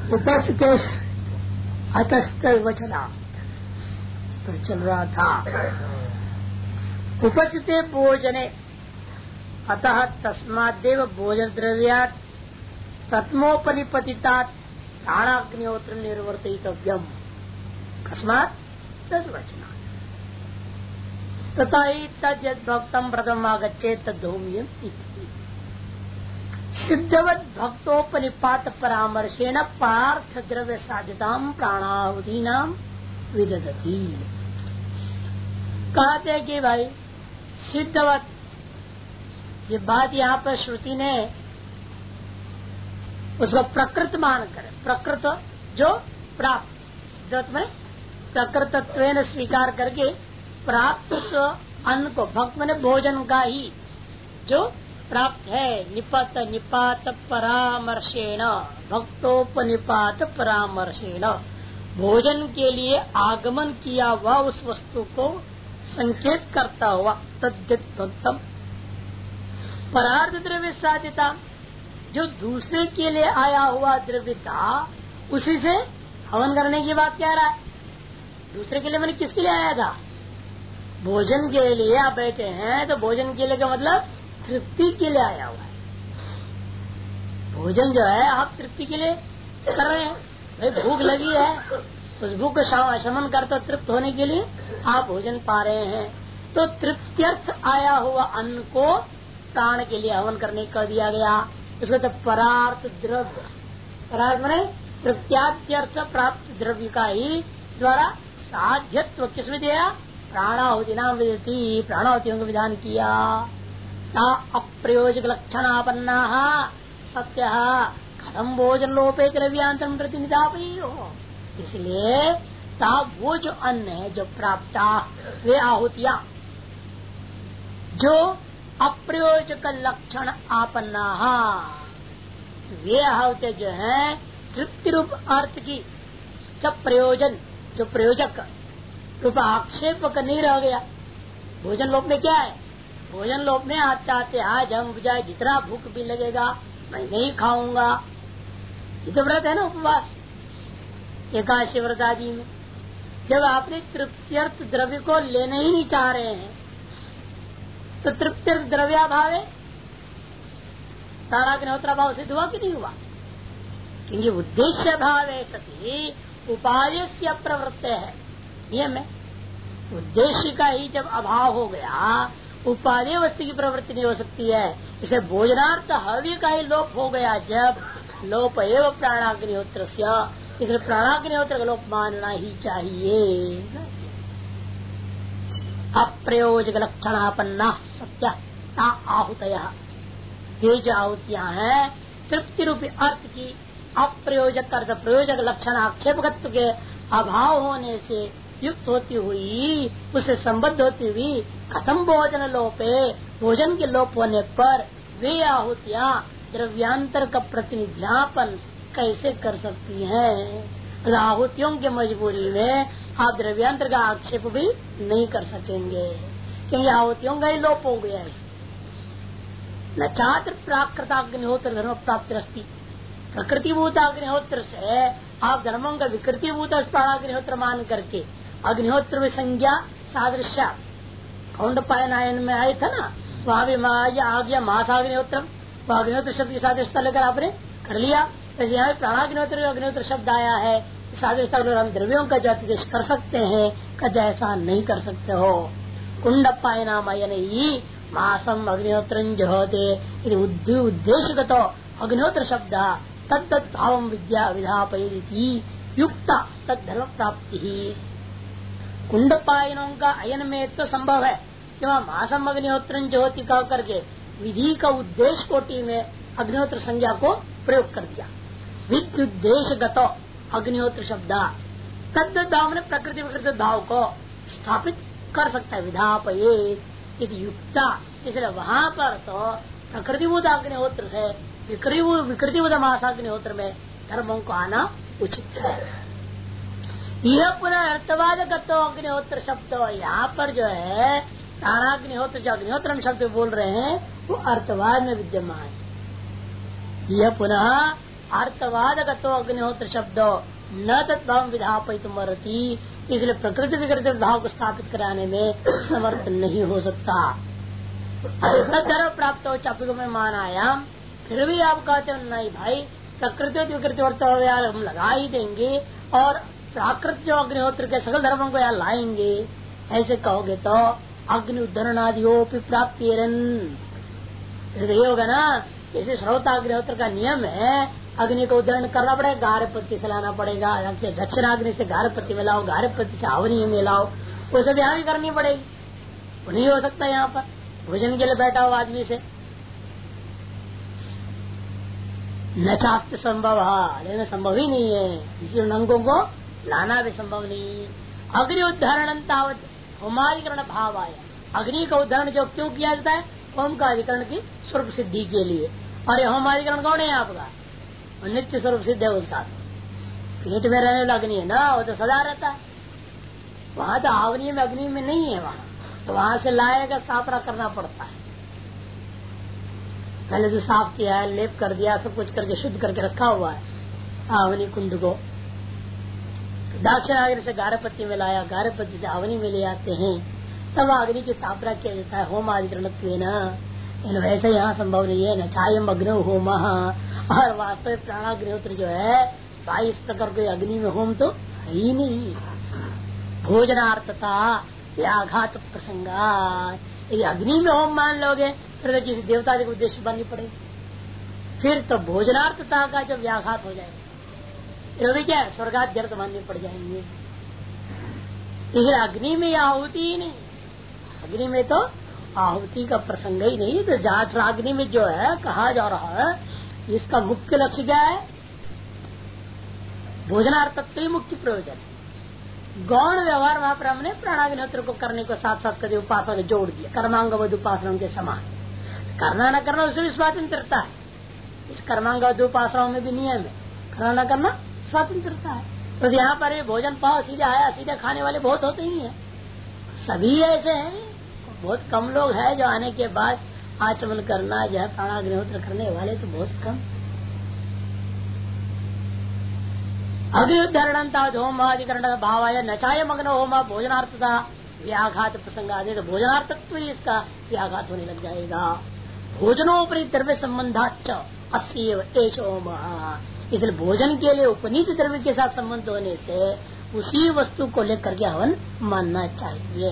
उपस्थित अतस्त वचना इस पर चल रहा था। उपस्थित भोजने अतः तस्मादेव भोजन द्रव्यात् प्रथमोपनिपतितात् प्राणाग्निहोत्र निर्वर्तितव्यम् कस्मात् तद्वचना तथा ही तद्यद भक्तम प्रथम आगच्छेत् तद्धूम्यम् इति सिद्धवत भक्तोपनिपात परामर्शेण पार्थ द्रव्य साध्यताम प्राणाहुतीनाम विदधति। कहते हैं कि भाई सिद्धवत ये बात यहाँ पर श्रुति ने उसको प्रकृत मान कर, प्रकृत जो प्राप्त सिद्धवत में प्रकृतत्वेन स्वीकार करके प्राप्त अन्न को भक्त में भोजन का ही जो प्राप्त है निपात निपात परामर्शेण भक्तोपनिपात परामर्शेण भोजन के लिए आगमन किया हुआ उस वस्तु को संकेत करता हुआ तद्यत्म परार्थ द्रव्य साध्यता जो दूसरे के लिए आया हुआ द्रव्य था उसी से हवन करने की बात कह रहा है। दूसरे के लिए मैंने किसके लिए आया था? भोजन के लिए आप बैठे हैं तो भोजन के लिए का मतलब तृप्ति के लिए आया हुआ है। भोजन जो है आप तृप्ति के लिए कर रहे हैं, भाई भूख लगी है उस भूख को शमन करता तृप्त होने के लिए आप भोजन पा रहे हैं। तो तृप्त्यर्थ आया हुआ अन्न को प्राण के लिए हवन करने का दिया गया। इसको तो परार्थ द्रव्य, परार्थ माने तृप्त्याद्यर्थ प्राप्त द्रव्य का ही द्वारा साध्यत्व किसमें दिया? प्राणाहुति नाम विधि, प्राणाहुतियों को विधान किया। अप्रयोजक लक्षणापन्ना सत्य कथम भोजन लोपे द्रव्यांतरम प्रतिनिधापी हो। इसलिए वो जो अन्न है जो प्राप्त वे आहुतियां जो अप्रयोजक लक्षण आपन्ना वे आहुतियां जो है तृप्ति रूप अर्थ की जब प्रयोजन जो प्रयोजक रूप आक्षेप का नहीं रह गया। भोजन लोप में क्या है? भोजन लोप में आप चाहते आज हम जाए जितना भूख भी लगेगा मैं नहीं खाऊंगा। ये तो व्रत है ना, उपवास एकादशी व्रत आदि में जब आपने तृप्त्यर्थ द्रव्य को लेने ही नहीं चाह रहे हैं तो तृप्त्यर्थ द्रव्याभाव है, ताराग्निहोत्र भाव सिद्ध हुआ कि नहीं हुआ? क्योंकि उद्देश्य भाव है सती उपाय से प्रवृत्त है नियम है। उद्देश्य का ही जब अभाव हो गया उपादेय वस्तु की प्रवृत्ति नहीं हो सकती है। इसे भोजनार्थ हव्य का ही लोप हो गया जब लोप एवं प्राणाग्निहोत्र इसलिए प्राणाग्निहोत्र का लोप मानना ही चाहिए। अप्रयोजक लक्षणापन्ना सत्य आहुतया ये जो आहुतियां हैं तृप्ति रूपी अर्थ की अप्रयोजक अर्थ प्रयोजक लक्षण आक्षेपकत्व के अभाव होने से युक्त होती हुई उससे संबद्ध होती हुई कथम भोजन लोपे भोजन के लोप होने पर वे आहुतियां द्रव्यांतर का प्रतिनिध्यापन कैसे कर सकती हैं? आहुतियों की मजबूरी में आप द्रव्यांतर का आक्षेप भी नहीं कर सकेंगे क्योंकि आहुतियों का ही लोप हो गया है। न छात्र प्राकृताग्निहोत्र धर्म प्राप्ति रस्ती प्रकृतिभूत अग्निहोत्र से आप धर्मों का विकृतिभूत प्राणाग्निहोत्र मान करके अग्निहोत्र में संज्ञा सादृश्य कौंड पायनायन में आए था ना, वहाँ भी आ गया मासाग्निहोत्र, अग्निहोत्र शब्द की सादृश्यता लेकर आपने कर लिया। वैसे यहाँ प्राणाग्निहोत्र अग्निहोत्र शब्द आया है, सादृश्यता हम द्रव्यों का जो अतिदेश कर सकते हैं कद ऐसा नहीं कर सकते हो। कुंड पायनामयन ही मासम अग्निहोत्र जहोते उद्देश्य तो अग्निहोत्र शब्द तत्त भाव विद्या विधापयति युक्ता तद धर्म प्राप्ति ही। कुंड पायनों का अयन में तो संभव है कि वहाँ मासम अग्निहोत्र ज्योति कह करके विधि का उद्देश्य कोटि में अग्निहोत्र संज्ञा को प्रयोग कर दिया। विद्युद्देश्य गतो अग्निहोत्र शब्द तद भाव ने प्रकृति विकृति भाव को स्थापित कर सकता है विधापयेत युक्ता। इसलिए वहाँ पर तो प्रकृतिभूत अग्निहोत्र से विकृतिभूत मासाग्निहोत्र में धर्मों को आना उचित है। यह पुनः अर्थवाद गतो अग्निहोत्र शब्द यहाँ पर जो है प्राणाग्निहोत्र जो अग्निहोत्र शब्द बोल रहे हैं वो अर्थवाद में विद्यमान है। यह पुनः अर्थवादगतो अग्निहोत्र शब्द न तद्भाव विधापयितुमर्हति, इसलिए प्रकृति विकृति भाव को स्थापित कराने में समर्थ नहीं हो सकता। तद्धर्म प्राप्त हो चापिक में मानायाम, फिर भी आप कहते हो नहीं भाई प्रकृति विकृति हम लगा ही देंगे और प्राकृत जो अग्निहोत्र के सकल धर्मों को यहाँ लाएंगे, ऐसे कहोगे तो अग्नि उद्धरणादियोपि प्राप्तिरन, फिर ये होगा ना जैसे श्रोताग्निहोत्र का नियम है, अग्नि को उद्धरण करना पड़ेगा, गारहपत्ति से लाना पड़ेगा, दक्षिणाग्नि से गारहपत्ति मिलाओ, गारहपत्ति से आवनी मिलाओ, वो सब यहाँ भी करनी पड़ेगी। वो नहीं हो सकता यहाँ पर भोजन के लिए बैठा हुआ आदमी से न चास्त संभव, लेकिन संभव ही नहीं है, इसी अंगों को लाना भी संभव नहीं। अग्नि उदाहरण तावत होमाधिकरण भाव आया, अग्नि का उदाहरण जो क्यों किया जाता है, होम का अधिकरण की स्वरूप सिद्धि के लिए। और होमाधिकरण कौन है आपका, नित्य स्वरूप सिद्ध है, उसका पेट में रहने वाला अग्नि है ना, वो तो सदा रहता है। वहां तो आवनी में अग्नि में नहीं है, वहां तो वहां से लाएगा स्थापना करना पड़ता है। पहले तो साफ किया है, लेप कर दिया, सब कुछ करके शुद्ध करके रखा हुआ है आवनी कुंड को। दक्षिणाग्नि से गारहपत्ति में लाया, गारहपत्ति से आवनी में ले आते हैं, तब अग्नि की स्थापना किया जाता है होमाधिकरण। वैसे यहाँ संभव नहीं है, न चायम अग्नि होम, और वास्तविक प्राणाग्निहोत्र जो है 22 प्रकार के अग्नि में होम तो है ही नहीं। भोजनार्थता व्याघात प्रसंगा, यदि अग्नि में होम मान लोगे फिर किसी देवता के उद्देश्य बननी पड़ेगी, फिर तो भोजनार्थता का जो व्याघात हो जाएगा, फिर भी क्या है स्वर्गाध्यर्थ मानने पड़ जाएंगे। इसलिए अग्नि में आहुति ही नहीं, अग्नि में तो आहुति का प्रसंग ही नहीं। तो जाठराग्नि में जो है कहा जा रहा है, इसका मुख्य लक्ष्य क्या है, भोजनार्थत्व ही मुख्य प्रयोजन है। गौण व्यवहार वहां पर हमने प्राणाग्निहोत्र को करने को साथ साथ कभी उपासना में जोड़ दिया, कर्मांगवद उपासना के समान। करना न करना उसमें भी स्वतंत्रता है, इस कर्मांगवद उपासनाओं में भी नियम है, करना न करना स्वतंत्रता है। तो यहाँ पर भोजन पाओ सीधे आया सीधे खाने वाले बहुत होते ही है, सभी ऐसे हैं, बहुत कम लोग हैं जो आने के बाद आचमन करना जो है प्राणाग्निहोत्र करने वाले तो बहुत कम। अग्निउद्धरण होमाधिकरण भाव आया, नचाय मग्न होम भोजनार्थता व्याघात प्रसंग आदि, तो भोजनार्थत्व ही इसका व्याघात होने लग जाएगा। भोजनोपरि द्रव्य संबंधाच अस्यैव एष होम, इसलिए भोजन के लिए उपनीत द्रव्य के साथ संबंध होने से उसी वस्तु को लेकर के हवन मानना चाहिए।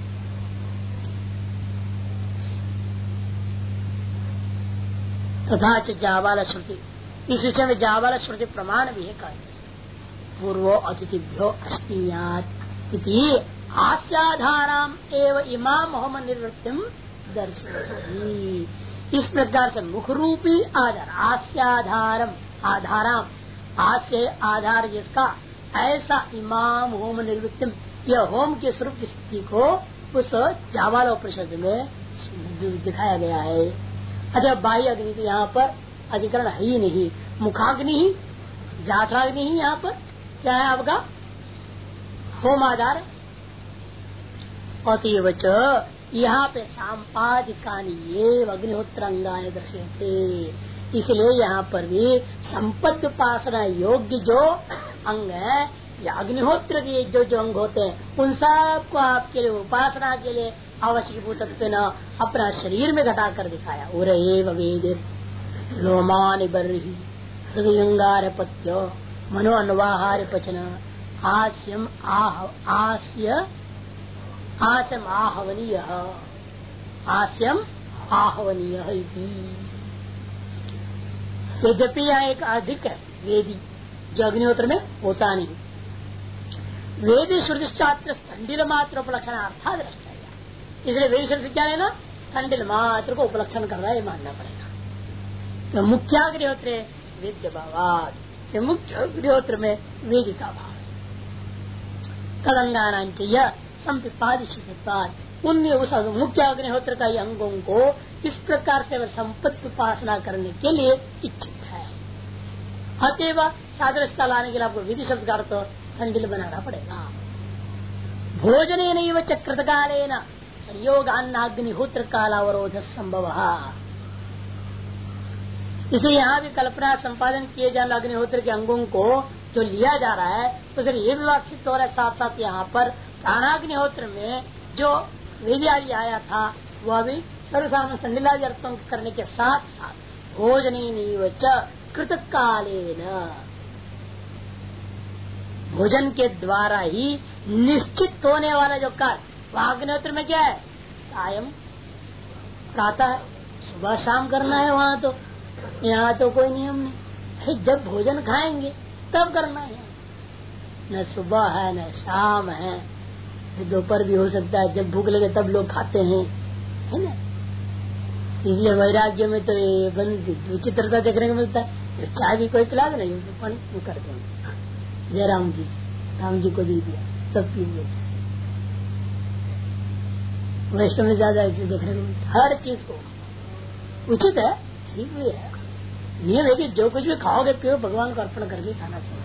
तथा जावाल श्रुति, इस विषय में जावाल श्रुति प्रमाण भी है, कहते पूर्वो अतिथिभ्यो अश्नीयात् इति आस्याधाराम एव इमाम होम निवृत्तिम दर्शयति। इस प्रकार से मुख रूपी आधार, आस्याधारम आधाराम, आस्य आधार जिसका, ऐसा इमाम होम निवृत्तिम, यह होम के स्वरूप की स्थिति को उस जावाल उपनिषद में दिखाया गया है। अच्छा बाह्य अग्नि तो यहाँ पर अधिकरण है ही नहीं, मुखाग्नि ही जाठराग्नि ही यहाँ पर क्या है आपका होम आधार। अतीवच यहाँ पे सांपादिकानि ये अग्निहोत्रांगानि दर्शयते, इसलिए यहाँ पर भी संपद उपासना योग्य जो अंग है या अग्निहोत्र के जो अंग होते हैं उन सबको आपके लिए उपासना के लिए आवश्यक भूतत्व न अपना शरीर में घटा कर दिखाया। उरेव वेद लोमान बर्ही हृदयंगार पत्य मनो अनुवाहार पचन आस्यम आहवनीय आस्यम आहवनीय। यद्यपि यह एक अधिक है वेदी जो अग्निहोत्र में होता नहीं, वेद श्रुति छात्र स्थंडिल मात्र उपलक्षण अर्थात दृष्टा, इसलिए वेद श्रुति क्या है ना, स्थंडिल मात्र को उपलक्षण कर रहा है मानना पड़ेगा। तो मुख्याग्निहोत्र वेद्य भावाद, मुख्य अग्निहोत्र में वेदिका भाव, तदंगानांच यह संपिपादिशिपाद, उनमें उस मुख्य अग्निहोत्र का अंगों को इस प्रकार से संपत्ति उपासना करने के लिए इच्छित है। अतएव सादृश्यता लाने के लिए आपको विधि शब्द का अर्थ स्थंडिल बनाना पड़ेगा। भोजने नैव चक्रत कालेन संयोगान्नाग्निहोत्र कालावरोध संभव, इसे यहाँ भी कल्पना संपादन किए जाने अग्निहोत्र के अंगों को जो लिया जा रहा है तो सिर्फ ये विवाक्षित हो रहा है। साथ साथ यहाँ पर प्राणाग्निहोत्र में जो वेदियादि आया था वह भी सर्वसामान्य संडिलादि अर्थों करने के साथ साथ भोजनी कृत कालेन भोजन के द्वारा ही निश्चित होने वाला जो काल अग्निहोत्र में क्या है, सायं प्रातः सुबह शाम करना है। वहाँ तो यहाँ तो कोई नियम नहीं, जब भोजन खाएंगे तब करना है। न सुबह है न शाम है, दोपहर भी हो सकता है, जब भूख लगे तब लोग खाते हैं, है ना। इसलिए वैराग्य में तो ये विचित्रता देखने को मिलता है। चाय भी कोई पिला दे नहीं, पानी कर देंगे। जय राम जी को दे दिया तब पी लिया। वैष्णव में ज्यादा ऐसे देखने को मिलता है। हर चीज को उचित है, ठीक भी है, नियम है कि जो कुछ भी खाओगे पियो भगवान को अर्पण करके खाना चाहिए।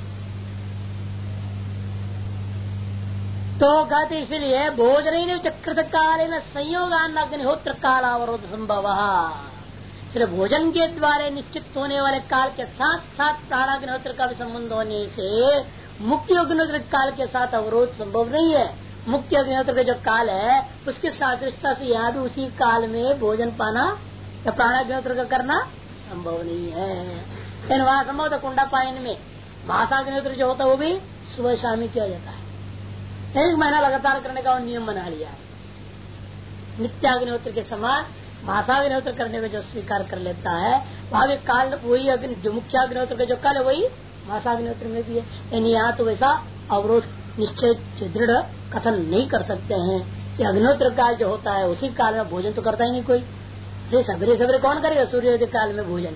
तो कहते इसलिए भोजन चक्रत काल संयोगान अग्निहोत्र कालावरोध संभव। सिर्फ भोजन के द्वारा निश्चित होने वाले काल के साथ साथ प्राणाग्निहोत्र का भी संबंध होने से मुख्य अग्निहोत्र काल के साथ अवरोध संभव नहीं है। मुख्य अग्निहोत्र का जो काल है उसके सादृश्यता से यहाँ भी उसी काल में भोजन पाना या प्राणाग्निहोत्र का करना संभव नहीं है। लेकिन वहाँ संभव था कुंडापायन में मासाग्निहोत्र जो होता है वो भी सुबह शाम ही किया जाता है। 1 महीना लगातार करने का नियम बना लिया है। नित्याग्निहोत्र के समान मासाग्निहोत्र करने में जो स्वीकार कर लेता है वहाँ भी काल वही जो मुख्य अग्निहोत्र का जो काल है वही मासाग्निहोत्र में भी है। यानी यहाँ तो वैसा अवरोध निश्चय दृढ़ कथन नहीं कर सकते हैं कि अग्निहोत्र काल जो होता है उसी काल में भोजन तो करता ही नहीं कोई। सवेरे सवेरे कौन करेगा सूर्योदय काल में भोजन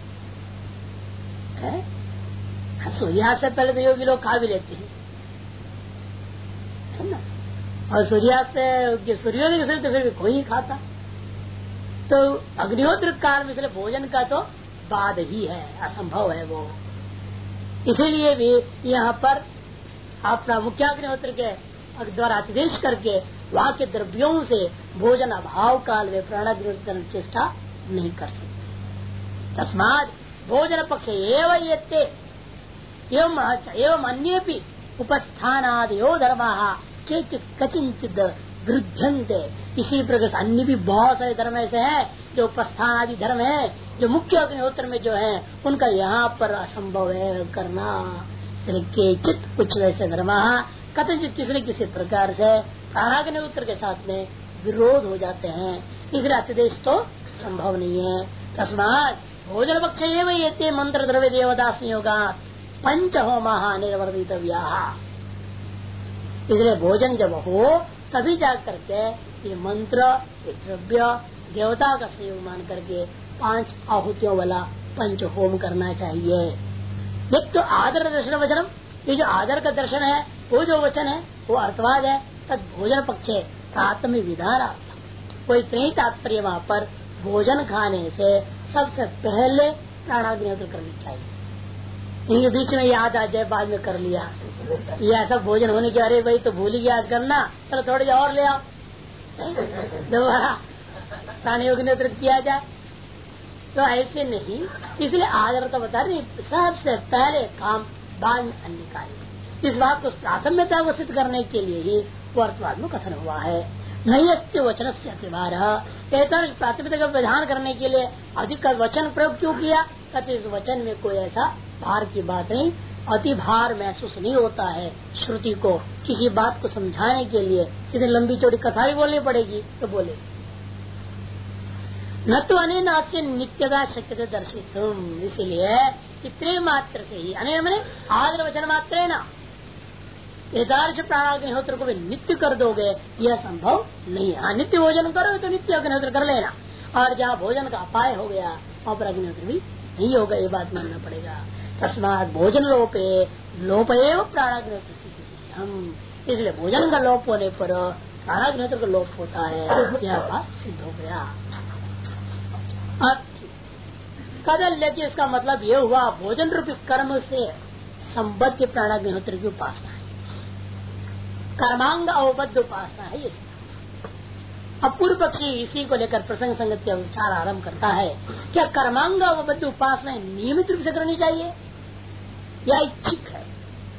है? सूर्यास्त से पहले तो योगी लोग खा भी लेते हैं, है ना। और सूर्यास्त से सूर्योदय के तो फिर भी कोई नहीं खाता। तो अग्निहोत्र काल में इसलिए भोजन का तो बाद ही है, असंभव है वो। इसीलिए भी यहाँ पर अपना मुख्य अग्निहोत्र के द्वारा आदेश करके वहाँ के द्रव्यों से भोजन अभाव काल में प्राणाग्निहोत्र करने की चेष्टा नहीं कर सकते। तस्माद भोजन पक्ष एवं अन्य भी उपस्थानादयो धर्मा कचिंचित वृद्ध्यन्ते। इसी प्रकार अन्य भी बहुत सारे धर्म ऐसे हैं जो उपस्थान आदि धर्म है जो मुख्य अग्निहोत्र में जो है उनका यहाँ पर असंभव है करना। चित कुछ वैसे धर्म कथित किसी न किसी प्रकार से प्राणाग्निहोत्र के साथ में विरोध हो जाते हैं, इसलिए अतिदेश तो संभव नहीं है। तस्मात भोजन पक्ष ये मंत्र द्रव्य देवदास योगा पंच होमा निर्वर्तितव्या। इसलिए भोजन जब हो तभी जा करके ये मंत्र ये द्रव्य देवता का संयोग मान करके 5 आहुतियों वाला पंच होम करना चाहिए। एक तो आदर दर्शन वचनम, ये जो आदर का दर्शन है वो जो वचन है वो अर्थवाद है। तद भोजन पक्षे प्राथमिक विधान कोई इतनी तात्पर्य वहाँ पर भोजन खाने से सबसे पहले प्राणाग्निहोत्र करनी चाहिए। इनके बीच में याद आ जाए बाद में कर लिया, ये ऐसा भोजन होने के अरे भाई तो भूल ही गया आज करना, चलो थोड़ी देर और ले आओ दोबारा प्राणाग्निहोत्र किया जाए, तो ऐसे नहीं। इसलिए आदर तो बता रही सबसे पहले काम बाद में अन्य कार्य। इस बात को प्राथम्यता को सिद्ध करने के लिए ही अर्थवाद में कथन हुआ है। नहीं अस्त्य वचन से अतिभार प्राथमिकता का विधान करने के लिए अधिक का वचन प्रयोग क्यों किया? कहते इस वचन में कोई ऐसा भार की बात नहीं, अति भार महसूस नहीं होता है। श्रुति को किसी बात को समझाने के लिए सीधे लंबी चौड़ी कथा ही बोलनी पड़ेगी तो बोले न तो अनेन से नित्यता शक्यता दर्शित। इसलिए इतने मात्र से ही अने मैंने आदर वचन मात्र है ना, यदार्थ प्राणाग्निहोत्र को भी नित्य कर दोगे यह संभव नहीं है। नित्य भोजन करोगे तो नित्य अग्निहोत्र कर लेना, और जहाँ भोजन का अपाय हो गया वहाँ पर अग्निहोत्र भी नहीं होगा, ये बात मानना पड़ेगा। तस्मात भोजन लोपे प्राणाग्निहोत्र सिद्धि हम, इसलिए भोजन का लोप होने पर प्राणाग्निहोत्र का लोप होता है, यह बात सिद्ध हो गया। कदल लेकिन इसका मतलब ये हुआ भोजन रूपी कर्म से संबद्ध प्राणाग्निहोत्र की उपासना है, कर्मांग अवबद्ध उपासना है ये। अब पूर्व पक्षी इसी को लेकर प्रसंग संगत का विचार आरंभ करता है। क्या कर्मांग बद्ध उपासना नियमित रूप से करनी चाहिए या इच्छिक है?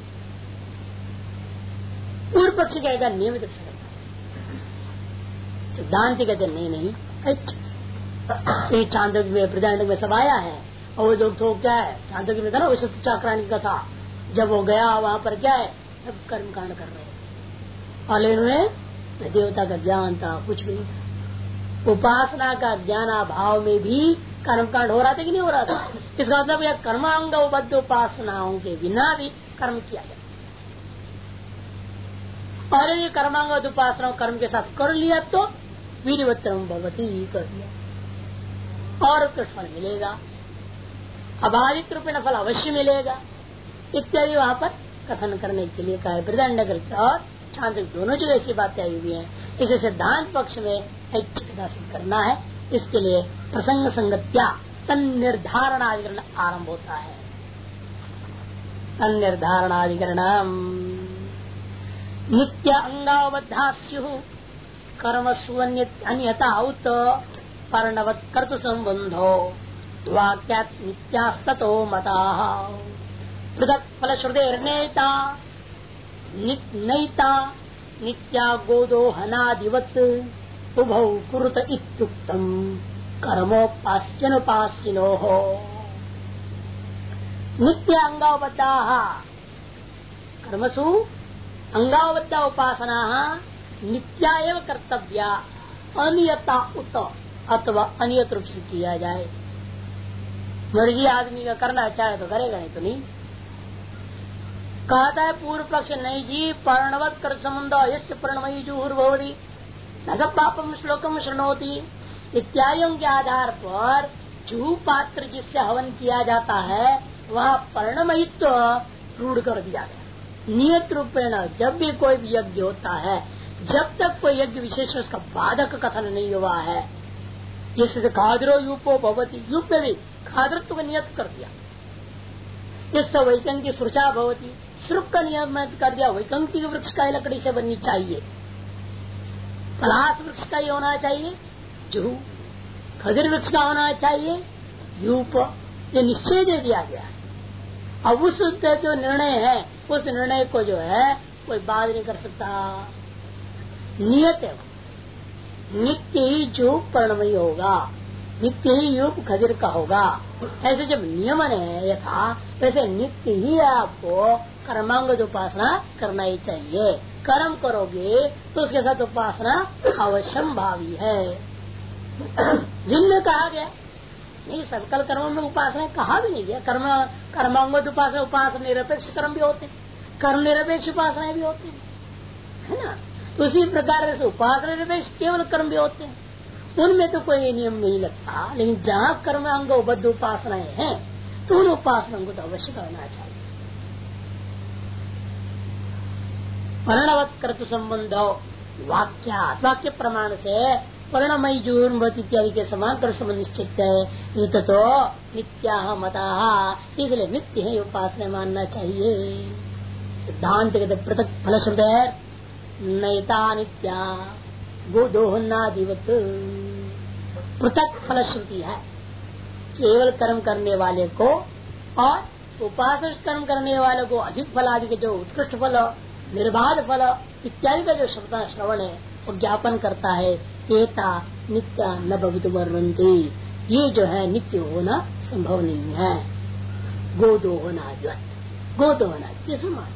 पूर्व पक्षी कहेगा नियमित रूप से करना, सिद्धांत कहते नहीं ऐच्छिक। चांदोग्य में बृहदारण्यक में सब आया है। और वो लोग तो क्या है, चांदोग्य में था ना विशुद्ध चाक्राणी का था, जब वो गया वहां पर क्या है सब कर्म कांड कर रहे थे और इन्होंने देवता का ज्ञान था, कुछ भी नहीं था। उपासना का ज्ञान अभाव में भी कर्म कांड हो रहा था कि नहीं हो रहा था? इसका मतलब यह कर्मांग बद्ध उपासनाओं के बिना भी कर्म किया जाए। और ये कर्मांग उपासना कर्म के साथ कर लिया तो वीरवत्तम भवती कर दिया और उत्कृष्ट फल मिलेगा, अबाधित रूप में फल अवश्य मिलेगा इत्यादि वहाँ पर कथन करने के लिए कहा है। बृहदारण्यक और छांदोग्य दोनों जगह ऐसी बातें आई हुई हैं। इसे सिद्धांत पक्ष में ऐच्छिकता सिद्ध करना है। इसके लिए प्रसंग संगत्या तन्निर्धारणाधिकरण आरंभ होता है। तन्निर्धारणाधिकरण नित्य अंगावबद्धा स्यु कर्म सुन्यता उत पर्णवत् कर्तु संबंधो वाक्यात् नित्यास्ततो मताः पृथक् फल श्रुतेर्नेता नैता नित्या गोदोहनादिवत् उभौ कुरुत इत्युक्तम् कर्मोपास्यनुपासिनोः। नित्य अंगावबद्धाः कर्मसु अंगावबद्ध उपासना नित्या एवं कर्तव्या अनियता उत अथवा अनियत रूप से किया जाए। मर्जी आदमी का करना चाहे तो करेगा, नहीं तो नहीं। कहता है पूर्व पक्ष नहीं जी, पर्णवत कर संबंध यस्य पर्णमयी जुहुर्भवति न सब पापम श्लोकम शृणोति इत्यादियों के आधार पर जुहू पात्र जिससे हवन किया जाता है वह पर्णमयित्व रूढ़ कर दिया गया। नियत रूपेण जब भी कोई भी यज्ञ होता है, जब तक कोई यज्ञ विशेष उसका बाधक कथन नहीं हुआ है, जैसे खाद्रो यूपो भवती, यूप में भी खाद्रत्व का नियत कर दिया। इससे वैकंकी सुरक्षा भवती, श्रुप का नियम कर दिया। वैकंकी वृक्ष का लकड़ी से बननी चाहिए, पलाश वृक्ष का ही होना चाहिए, जुहू खजूर वृक्ष का होना चाहिए, यूप, ये निश्चय दे दिया गया। अब उस जो निर्णय है उस निर्णय को जो है कोई बात नहीं कर सकता। नियत है, नित्य ही जो पर्णमयी होगा, नित्य ही यूप खजूर का होगा। ऐसे जब नियमन है यथा, वैसे नित्य ही आपको कर्मांग उपासना करना ही चाहिए। कर्म करोगे तो उसके साथ उपासना अवश्यम भावी है। जिनमें कहा गया नहीं, सकल कर्मों में उपासना कहा भी नहीं गया। कर्मांग उपासना उपासना निरपेक्ष कर्म भी होते हैं, कर्म निरपेक्ष उपासनाएं भी होती है ना। तो उसी प्रकार से उपासना निरपेक्ष केवल कर्म भी होते हैं, उनमें तो कोई नियम नहीं लगता। लेकिन जहाँ कर्मांग बद्ध उपासनाएं हैं तो उन उपासनाओं को तो अवश्य करना चाहिए। परिणवत कर्तु संबंध वाक्य प्रमाण से परिणमयी जुर्मत इत्यादि के समान कर संबंध निश्चित है। तो नित्या मता, इसलिए नित्य है उपासना मानना चाहिए। सिद्धांत के पृथक फल श्रुत नैता नित्या गोदोहनादिवत, पृथक फल श्रुति है। केवल कर्म करने वाले को और उपासना कर्म करने वाले को अधिक फल आदि के जो उत्कृष्ट फल, निर्बाध फल इत्यादि का जो श्रवण है वो ज्ञापन करता है। एता नित्या न भवितुम अर्हन्ति, ये जो है नित्य होना संभव नहीं है। गोदोहनादिवत, गोदोहना के समान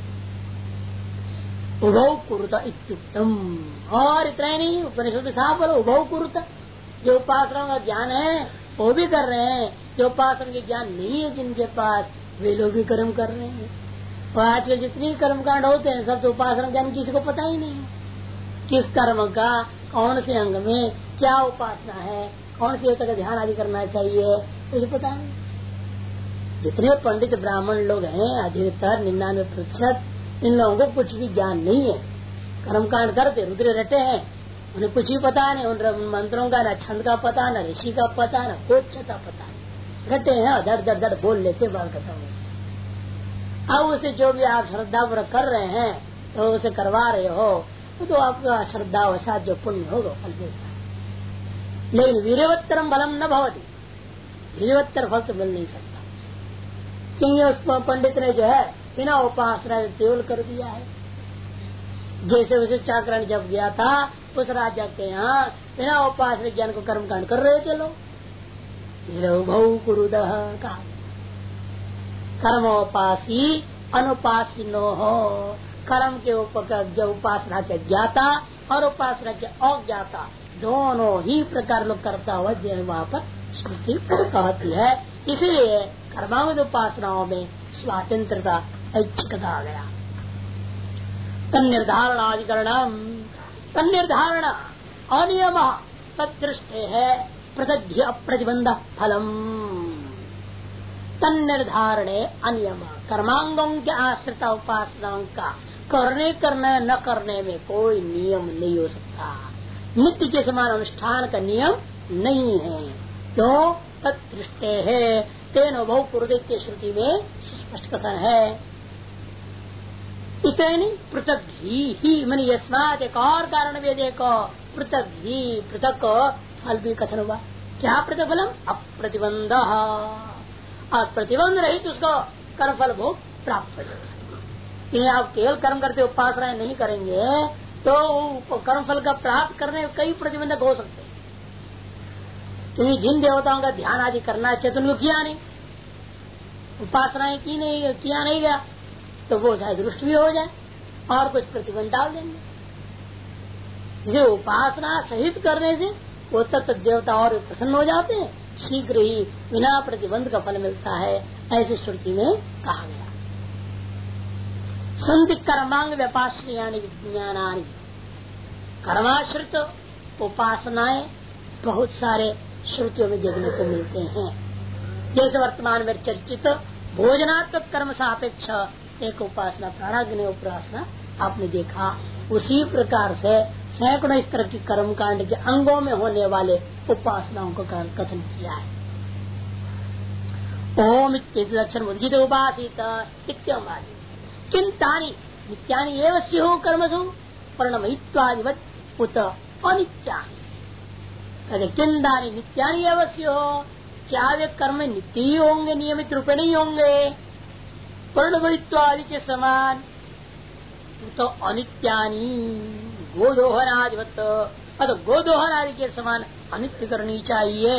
उभौ कुरुत इत्युक्तम। और इतना ही नहीं, उपनिषद में साफ बोलो उभौ कुरुत। जो उपासना का ज्ञान है वो भी कर रहे हैं, जो उपासना के ज्ञान नहीं है जिनके पास, वे लोग भी कर्म कर रहे हैं। और आजकल जितनी कर्मकांड होते हैं सब तो उपासना ज्ञान किसी को पता ही नहीं है। किस कर्म का कौन से अंग में क्या उपासना है, कौन सी का ध्यान आदि करना चाहिए, मुझे पता नहीं। जितने पंडित ब्राह्मण लोग हैं अधिकतर 99% इन लोगों को कुछ भी ज्ञान नहीं है। कर्मकांड करते रुद्र रटे हैं, उन्हें कुछ भी पता नहीं। उन मंत्रों का न छंद का पता, न ऋषि का पता, न कोच का पता नहीं। रटे हैं, दर दर दर बोल लेते बाल खत्म। अब उसे जो भी आप श्रद्धा पूर्वक कर रहे हैं तो उसे करवा रहे हो, तो आपका श्रद्धा वसात जो पुण्य होगा फल देता है। लेकिन वीरवत्तरम बलम न भवती, वीरवत्तर फल तो मिल नहीं सकता, क्योंकि उस पंडित ने जो है बिना उपासना केवल कर दिया है। जैसे उसे चाकरण जब गया था उस राजा के यहाँ बिना उपासना ज्ञान को कर्म कांड कर रहे थे लोग, इसलिए बहु कुरुदह कहा कर्मोपासी अनुपासिनो हो। कर्म के उपासना के ज्ञाता और उपासना के अज्ञाता दोनों ही प्रकार लोग करता हुआ वहाँ पर श्रुति कहती है। इसलिए कर्मांग उपासनाओं में स्वातंत्रता ऐच्छिकता आ गया। तन्निर्धारणाधिकरण तन्निर्धारण अनियम तदृष्टे है प्रदध्य अप्रतिबंध फलम। तन्निर्धारणे अनियम कर्मांगों के आश्रित उपासनाओं का करने न करने में कोई नियम नहीं हो सकता। नित्य के समान अनुष्ठान का नियम नहीं है। क्यों? तदृष्टे है तेन बहु पुरुदित्य श्रुति में स्पष्ट कथन है। इतनी पृथक ही मन यस्मात एक और कारण भी देखो पृथक ही पृथक फल भी कथन हुआ। क्या पृथक फलम? अप्रतिबंध। और प्रतिबंध रहित उसको कर्म फल भोग प्राप्त हो जाएगा। आप केवल कर्म करते उपासनाएं नहीं करेंगे तो कर्म फल का प्राप्त करने में कई प्रतिबंधक हो सकते हैं। क्योंकि जिन देवताओं का ध्यान आदि करना चाहिए तो उनको किया नहीं, उपासनाएं की नहीं, किया नहीं गया तो वो शायद रुष्ट भी हो जाए और कुछ प्रतिबंध डाल देंगे। इसे उपासना सहित करने से वो तत्त देवता और प्रसन्न हो जाते हैं, शीघ्र ही बिना प्रतिबंध का फल मिलता है, ऐसी श्रुति में कहा गया। संति कर्मांग व्यापाश्रयानि विज्ञानानि, कर्माश्रित उपासनाएं बहुत सारे श्रुतियों में देखने को मिलते हैं। जैसे वर्तमान में चर्चित भोजनात्मक कर्म सापेक्ष एक उपासना प्राणाग्नि उपासना आपने देखा, उसी प्रकार से सैकड़ों इस तरह की कर्म कांड के अंगों में होने वाले उपासनाओं को कथन किया है। ओम लक्षण उद्गित उपासित इत्यादि किंतानि नित्यानि एव स्युः कर्मसु परिणमयित्वादिवत् उत अनित्यानि। कहते किंतानि नित्यानि एव स्युः, क्या वे कर्म नित्य ही होंगे, नियमित रूप नहीं होंगे, परिणमयित्वादि के समान, तो अनित्यानि गोदोहनादिवत्, तो गोदोहन आदि के समान अनित्य करनी चाहिए।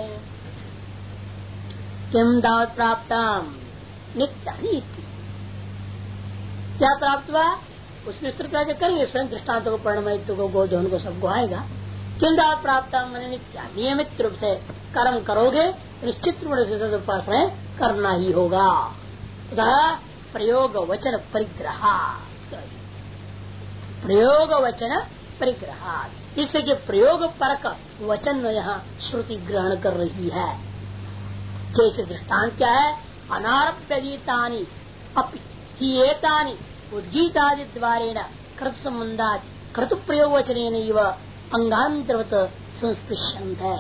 किम दावत प्राप्तम नित्यानि, क्या प्राप्त हुआ उसने स्थिर करेंगे स्वयं दृष्टांत को परिणमयित्व को गोदोहन को सबको आएगा। किम दावत प्राप्तम मैंने नित्या, नियमित रूप से कर्म करोगे निश्चित रूप से उपासना करना ही होगा। प्रयोग वचन परिग्रह, प्रयोग वचन परिग्रह, इससे कि प्रयोग परक वचन में यहाँ श्रुति ग्रहण कर रही है। जैसे दृष्टांत क्या है, अनारभ्य गीतानि अपीतानि उद्गीतादि द्वारेण कृत संबंधात कृत प्रयोग वचन अंगांतरवत संस्पृश्यन्त है।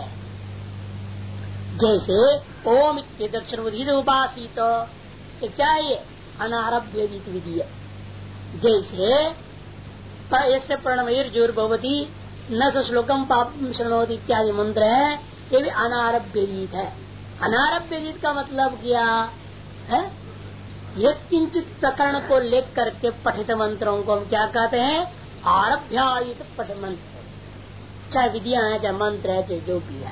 जैसे ओम इत्यक्षर उद्गीत उपासित, क्या ये अनारभ्य विधि, जैसे ऐसे प्रणमयर्जुर्भवती न तो श्लोकम पापम शृणोति इत्यादि मंत्र है, ये भी अनारभ्य गीत है। अनारभ्य गीत का मतलब क्या है? ये किंचित प्रकरण को लेकर करके पठित मंत्रों को हम क्या कहते हैं? आरभ्यायित पठ मंत्र, चाहे विधियां है चाहे मंत्र है चाहे जो भी है।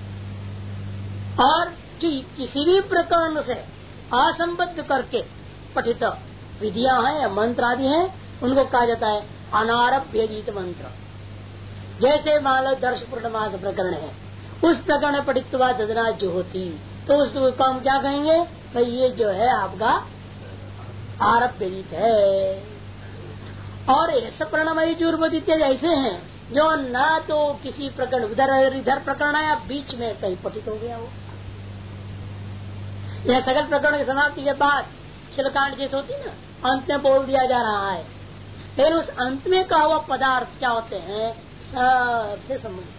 और जो किसी भी प्रकरण से असंबद्ध करके पठित विधियां हैं या मंत्र आदि हैं, उनको कहा जाता है अनारभ्य गीत मंत्र। जैसे मान लो दर्श पूर्णमास प्रकरण है, उस प्रकरण पठित्वा ददना जो होती, तो उसको हम क्या कहेंगे? भाई ये जो है आपका आरभ्य गीत है। और ऐसा प्रणमयी जुर्बदी ऐसे हैं जो न तो किसी प्रकरण उधर इधर प्रकरण आया, बीच में कहीं पठित हो गया हो, यह सकल प्रकरण की समाप्ति के बाद शिलकांड जैसे होती है ना, अंत में बोल दिया जा रहा है, लेकिन उस अंत में कहा हुआ पदार्थ क्या होते हैं? सबसे संबंधित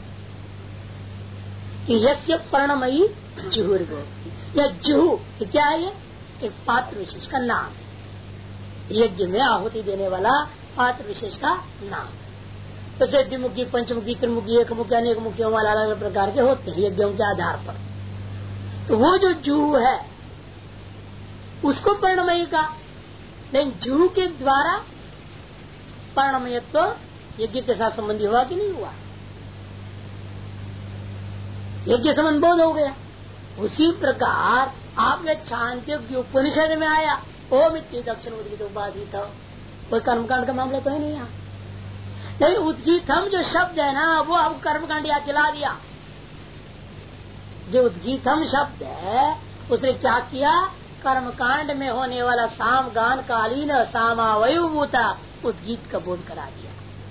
है। यस्य पर्णमयी जुहुर्गो, यह जुहु क्या है? ये एक पात्र विशेष का नाम है। यज्ञ में आहुति देने वाला पात्र विशेष का नाम। जैसे द्विमुखी, पंचमुखी, त्रिमुखी, एकमुखी, अनेक मुखियों वाला अलग अलग प्रकार के होते हैं यज्ञों के आधार पर। तो वो जो जू है उसको पर्णमयी का, लेकिन जू के द्वारा पर्णमय तो यज्ञ के साथ संबंधी हुआ कि नहीं हुआ? यज्ञ संबंध बोध हो गया। उसी प्रकार आपने छांत्यों की उपनिषद में आया ओम इति दक्षिण उद्गीत उपासित, कोई कर्मकांड का मामला तो है नहीं यहाँ। लेकिन उद्गीतम जो शब्द है ना वो अब कर्मकांड याद दिला दिया। जो उद्गीतम शब्द है उसने क्या किया? कर्मकांड में होने वाला साम गान कालीन सामावयुभूता उद्गीत का बोध करा दिया।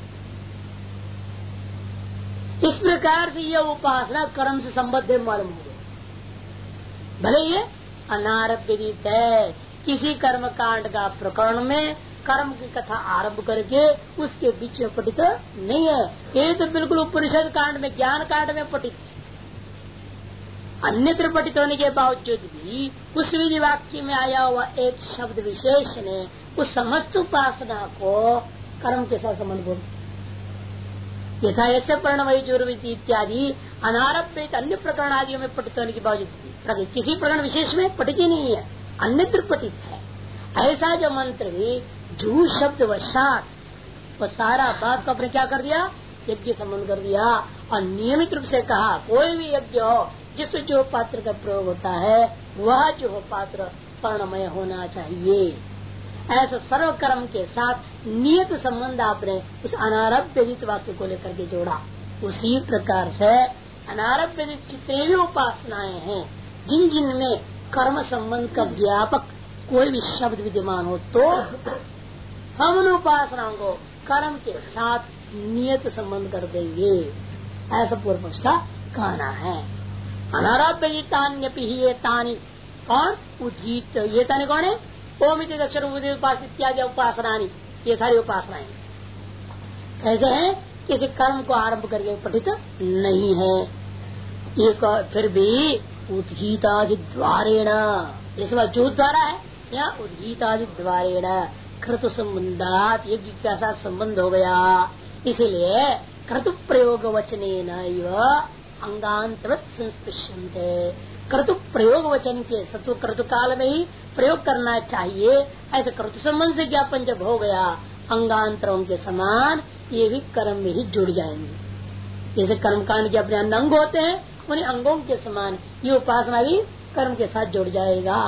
इस प्रकार से यह उपासना कर्म से संबद्ध मालूम हो गई। भले ये अनारभ्यदित है, किसी कर्म कांड का प्रकरण में कर्म की कथा आरंभ करके उसके बीच में पठित नहीं है। ये तो बिल्कुल उपनिषद कांड में, ज्ञान कांड में पठित है। अन्यत्र पठित होने के बावजूद भी उस विधि वाक्य में आया हुआ एक शब्द विशेष ने उस समस्त उपासना को कर्म के साथ संबंध बोल, यथा ऐसे पर्णमयी जुर्विति इत्यादि अनारभ्य अन्य प्रकरण आदियों में पठित होने के बावजूद भी किसी प्रकरण विशेष में पठित ही नहीं है, अन्यत्र पठित है। ऐसा जो मंत्र भी जू शब्द वशात वो सारा बात को अपने क्या कर दिया? यज्ञ संबंध कर दिया। और नियमित रूप से कहा कोई भी यज्ञ हो जिसमें जो पात्र का प्रयोग होता है वह जो हो पात्र पर्णमय होना चाहिए। ऐसा सर्व कर्म के साथ नियत संबंध आपने उस अनारभ्यदित वाक्य को लेकर के जोड़ा। उसी प्रकार से अनारभ्यदित जितने भी उपासनाएं हैं जिन जिन में कर्म संबंध का व्यापक कोई भी शब्द विद्यमान हो तो हम उन उपासनाओं को कर्म के साथ नियत संबंध कर देंगे, ऐसा पूर्व पक्ष का कहना है। अनारभ्यदितान्यपि ही तानी कौन? उद्गीत। ये तानी कौन है? ओम इति दक्षिण उपास इत्यादि उपासनानी, ये सारी उपासनाएं कैसे हैं? किसी कर्म को आरंभ करके पठित नहीं है। एक फिर भी उद्गीतादि द्वारेण, इस बार जो द्वारा है या उद्गीतादि द्वारेण क्रतु संबंधात यज्ञ के साथ संबंध हो गया। इसीलिए क्रतु प्रयोग वचनेन अंगांतरत संस्पृश्यन्ते, क्रतु प्रयोग वचन के सत्व क्रतु काल में ही प्रयोग करना चाहिए। ऐसे क्रतु संबंध से ज्ञापन जब हो गया अंगांतरों के समान ये भी कर्म में ही जुड़ जाएंगे। जैसे कर्मकांड के अपने अंग होते हैं उन्हीं अंगों के समान ये उपासना भी कर्म के साथ जुड़ जाएगा।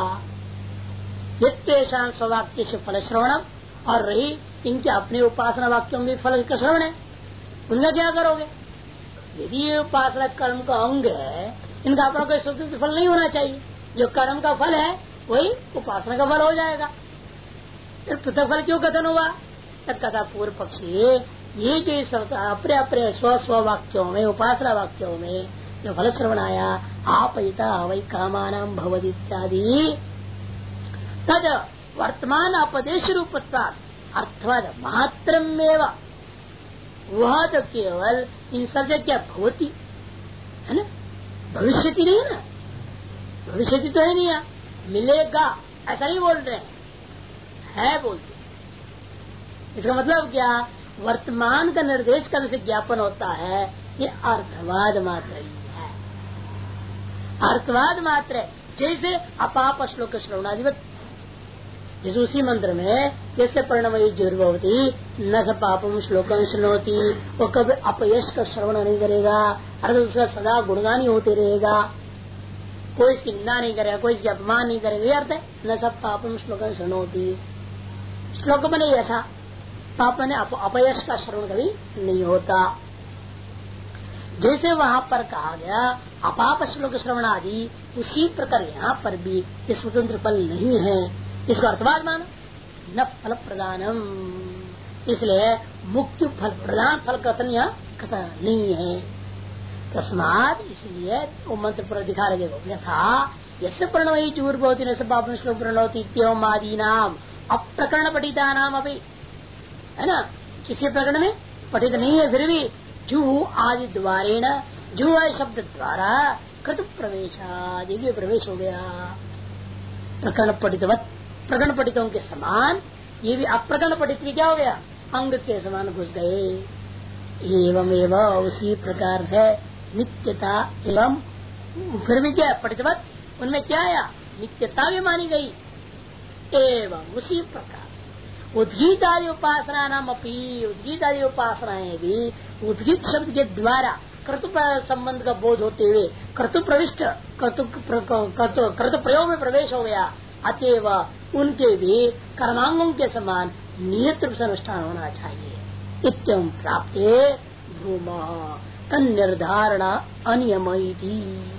यत्तेषां स्ववाक्य से फल श्रवणम, और रही इनके अपने उपासना वाक्यों में फल का श्रवण है, उनका क्या करोगे? यदि ये उपासना कर्म का अंग है इनका अपना कोई स्वतंत्र फल नहीं होना चाहिए। जो कर्म का फल है वही उपासना का फल हो जाएगा। फिर पृथक फल क्यों कथन हुआ? कथा पूर्व पक्षी ये जो अपने अपने स्व वाक्यों में उपासना वाक्यों में जो फल श्रवण आया आपयिता वै कामानां भवति इत्यादि तद वर्तमान अपदेश रूपत्वात् अर्थवाद मात्रमेव, वह तो केवल इन सब क्या भवती है ना, भविष्यति नहीं है ना, भविष्यति तो है नहीं है, मिलेगा ऐसा नहीं बोल रहे है बोलते। इसका मतलब क्या? वर्तमान का निर्देश करने से ज्ञापन होता है ये अर्थवाद मात्र ही है, अर्थवाद मात्र है। जैसे अपाप श्लोक श्रवणाधिपत, जैसे उसी मंत्र में जैसे परिणमयी जुर्वती न स पापम श्लोकम श्रृणोति, वो कभी अपयश का श्रवण नहीं करेगा, अर्थात उसका सदा गुणगानी होते रहेगा, कोई इसकी निंदा नहीं करेगा, कोई इसकी अपमान नहीं करेगा। ये अर्थ है न स पापम श्लोकम श्रृणोति। श्लोक बने ऐसा पाप ने अपयश का श्रवण कभी नहीं होता। जैसे वहाँ पर कहा गया अपाप श्लोक श्रवण आदि, उसी प्रकार यहाँ पर भी ये स्वतंत्र फल नहीं है। इसको अर्थवाद मानो न फल प्रदानम, इसलिए मुक्ति फल प्रदान फल कथन यहाँ कथन नहीं है। तस्मात इसलिए वो मंत्र पर दिखा रहे देखो यथा यसे प्रणवई चूर्भवती न सब पापम श्लोक प्रणवती इत्येवम् आदि नाम अप्रकरण पठिता नाम अभी है ना, किसी प्रकरण में पठित नहीं है, फिर भी जू आदि द्वारेण, जू आदि शब्द द्वारा कृत प्रवेशादि प्रवेश हो गया। प्रकरण पठितवत, प्रकरण पठितों के समान ये भी अप्रकरण पठित क्या हो गया, अंग के समान घुस गए। एवं एवं उसी प्रकार से नित्यता एवं फिर भी क्या पठितवत उनमें क्या आया, नित्यता भी मानी गई। एवं उसी प्रकार उद्गीत आदि उपासना नाम अपनी, उद्गीत आदि उपासनाएं भी उद्गीत शब्द के द्वारा कर्तु संबंध का बोध होते हुए कर्तु प्रविष्ट कर्तु प्रयोग में प्रवेश हो गया। अतएव उनके भी कर्मांगों के समान नियत रूप से अनुष्ठान होना चाहिए। इत्यम प्राप्ते भ्रूम तन्निर्धारण अनियमयिति।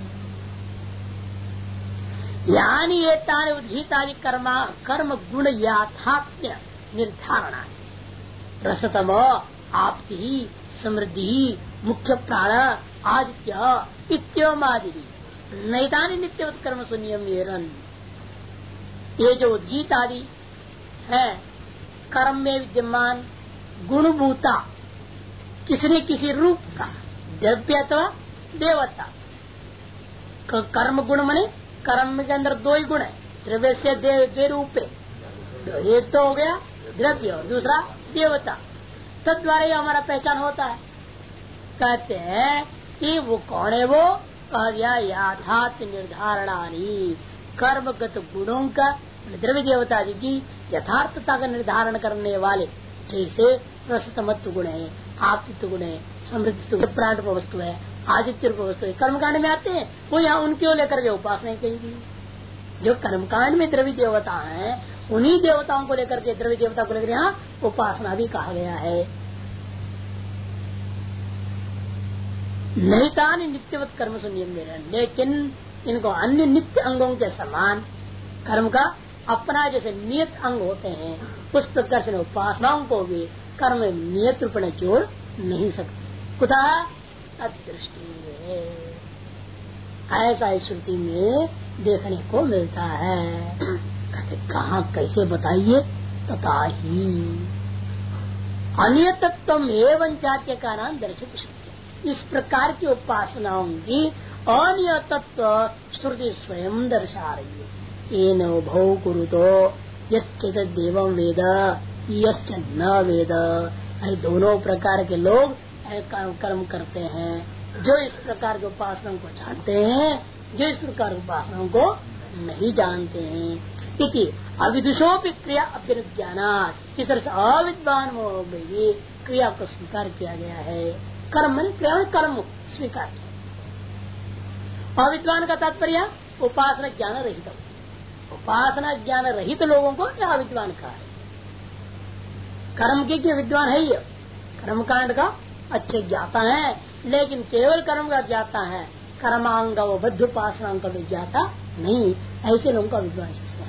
यानी एतानि उद्गीतानि कर्म गुण याथात्म्य निर्धारण रसतम आप्ति समृद्धि मुख्य प्राण आदित्य इत्यम आदि नैतानि नित्यवत कर्म सुनियम। ये जो उद्गीत आदि है कर्म में विद्यमान गुणभूता किसी न किसी रूप का द्रव्य अथवा देवता। कर्म गुण मने कर्म के अंदर दो ही गुण है, द्रव्य से दे रूप है। एक तो हो गया द्रव्य और दूसरा देवता, तद द्वारा ही हमारा पहचान होता है। कहते हैं कि वो कौन है, वो कह दिया याथार्थ निर्धारणानी कर्मगत गुणों का द्रव्य देवता आदि की यथार्थता का निर्धारण करने वाले, जैसे रसतमत्व गुण है, आप्तित्व गुण है, समृद्ध प्राण वस्तु है, आदित्य वस्तु है, कर्मकांड में आते हैं। वो यहाँ उनके लेकर के उपासना कहेगी। जो कर्मकांड में द्रव्य देवता है उन्हीं देवताओं को लेकर के, द्रव्य देवता को लेकर यहाँ उपासना भी कहा गया है। नैतानि नित्यवत कर्म सुनियम, लेकिन इनको अन्य नित्य अंगों के समान कर्म का अपना जैसे नियत अंग होते हैं उस प्रकार से उपासनाओं को भी कर्म में नियत रूप में जोड़ नहीं सकते। कुतः अदृष्टि है, ऐसा श्रुति में देखने को मिलता है। कहते कहाँ कैसे बताइए, तथा ही अनियतत्व एवं जात्य का नाम दर्शित श्रुति। इस प्रकार की उपासनाओं की अनियतत्व श्रुति स्वयं दर्शा रही है। येन उभौ कुरुतो यश्चित् देवं वेद यश्च न वेद। दोनों प्रकार के लोग कर्म करते हैं, जो इस प्रकार के उपासनाओं को जानते हैं, जो इस प्रकार की उपासनाओं को नहीं जानते हैं। इति अविदुषोपि क्रिया अभ्युज्ञानात्, इस तरह से अविद्वान में भी क्रिया को स्वीकार किया गया है। कर्म मन क्रिया कर्म स्वीकार किया। अविद्वान का तात्पर्य उपासना ज्ञान रहित, उपासना ज्ञान रहित लोगों को क्या अविद्वान कहा है। कर्म के विद्वान है, ये कर्मकांड का अच्छे ज्ञाता है, लेकिन केवल कर्म का ज्ञाता है, कर्मांग व बद्ध उपासना का भी ज्ञाता नहीं। ऐसे लोगों का विद्वान से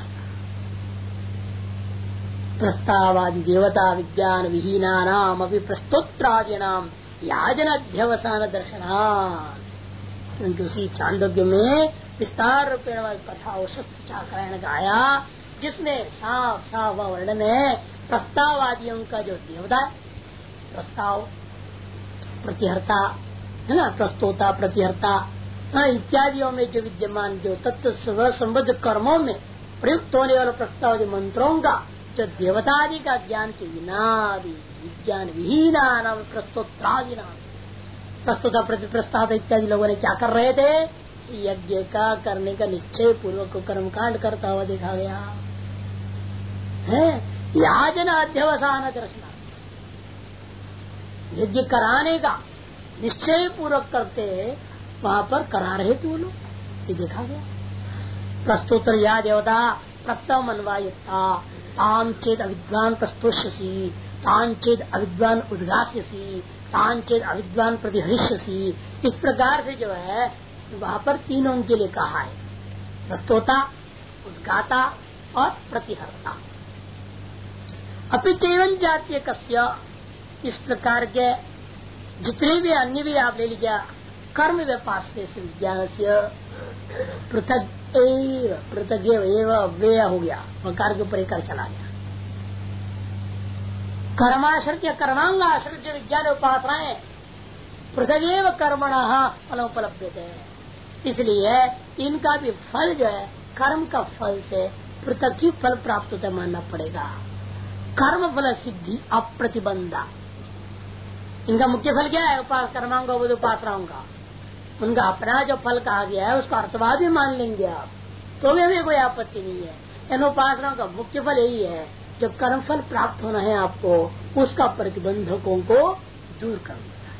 प्रस्तावादि देवता विज्ञान विहीना नाम अभी प्रस्तोत्रादि नाम याजन अध्यवसान दर्शना। क्योंकि उसी चांदोग्य में विस्तार रूपेण कथा और शस्त्र चाक्रायण का आया, जिसमें साफ साफ वर्णन है प्रस्ताववादियों का जो देवता है, प्रस्ताव प्रतिहर्ता है ना, प्रस्तोता प्रतिहर्ता इत्यादियों में जो विद्यमान जो तत्व संबद्ध कर्मों में प्रयुक्त होने वाले प्रस्ताव मंत्रों का जो देवतादि का ज्ञान के बिना भी विज्ञान विहीना नाम प्रस्तोत्रादि नाम प्रस्तुता प्रति प्रस्ताव इत्यादि लोगों ने क्या कर रहे थे, यज्ञ का करने का निश्चय पूर्वक कर्मकांड करता हुआ देखा गया है। याजन अध्यवसान दर्शना, यज्ञ कराने का निश्चय पूर्वक करते वहां पर करा रहे थे वो लोग, ये देखा गया। प्रस्तोत्र या देवता प्रस्ताव मनवायता ताम चेत अविद्वान प्रस्तोष्यसी ताम चेत अविद्वान उद्गास्यसी ताम चेत अविद्वान प्रतिहरिष्यसी। इस प्रकार से जो है वहां पर तीनों के लिए कहा है, प्रस्तोता, उद्गाता और प्रतिहर्ता। अपिचैवन जातीय कस्य, इस प्रकार के जितने भी अन्य भी आप ले लीजिए कर्म व्यापास विज्ञान से पृथक पृथक व्यय हो गया, वकार के ऊपर एक चला गया। कर्माश्रित या कर्मांग आश्रित जो विज्ञान उपासनाएं पृथक कर्मण फलोपलब्ध है, इसलिए इनका भी फल जो है कर्म का फल से पृथक ही फल प्राप्त होता मानना पड़ेगा। कर्म फल सिद्धि अप्रतिबंधा। इनका मुख्य फल क्या है? कर्मांग उपासनाओं का, उनका अपना जो फल कहा गया है उसका अर्थवाद भी मान लेंगे आप तो भी कोई आपत्ति नहीं है। इन उपासनाओं का मुख्य फल यही है, जब कर्म फल प्राप्त होना है आपको, उसका प्रतिबंधकों को दूर करना है,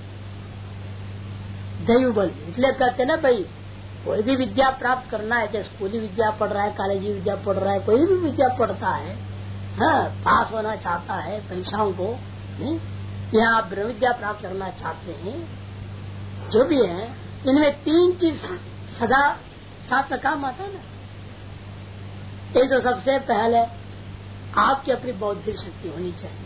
दैव बल। इसलिए कहते ना भाई, कोई भी विद्या प्राप्त करना है, चाहे स्कूली विद्या पढ़ रहा है, कॉलेजी विद्या पढ़ रहा है, कोई भी विद्या पढ़ता है, हाँ, पास होना चाहता है परीक्षाओं को, या आप ब्रह्म विद्या प्राप्त करना चाहते हैं, जो भी है, इनमें 3 चीज सदा साथ में काम आता है ना। एक तो सबसे पहले आपकी अपनी बौद्धिक शक्ति होनी चाहिए,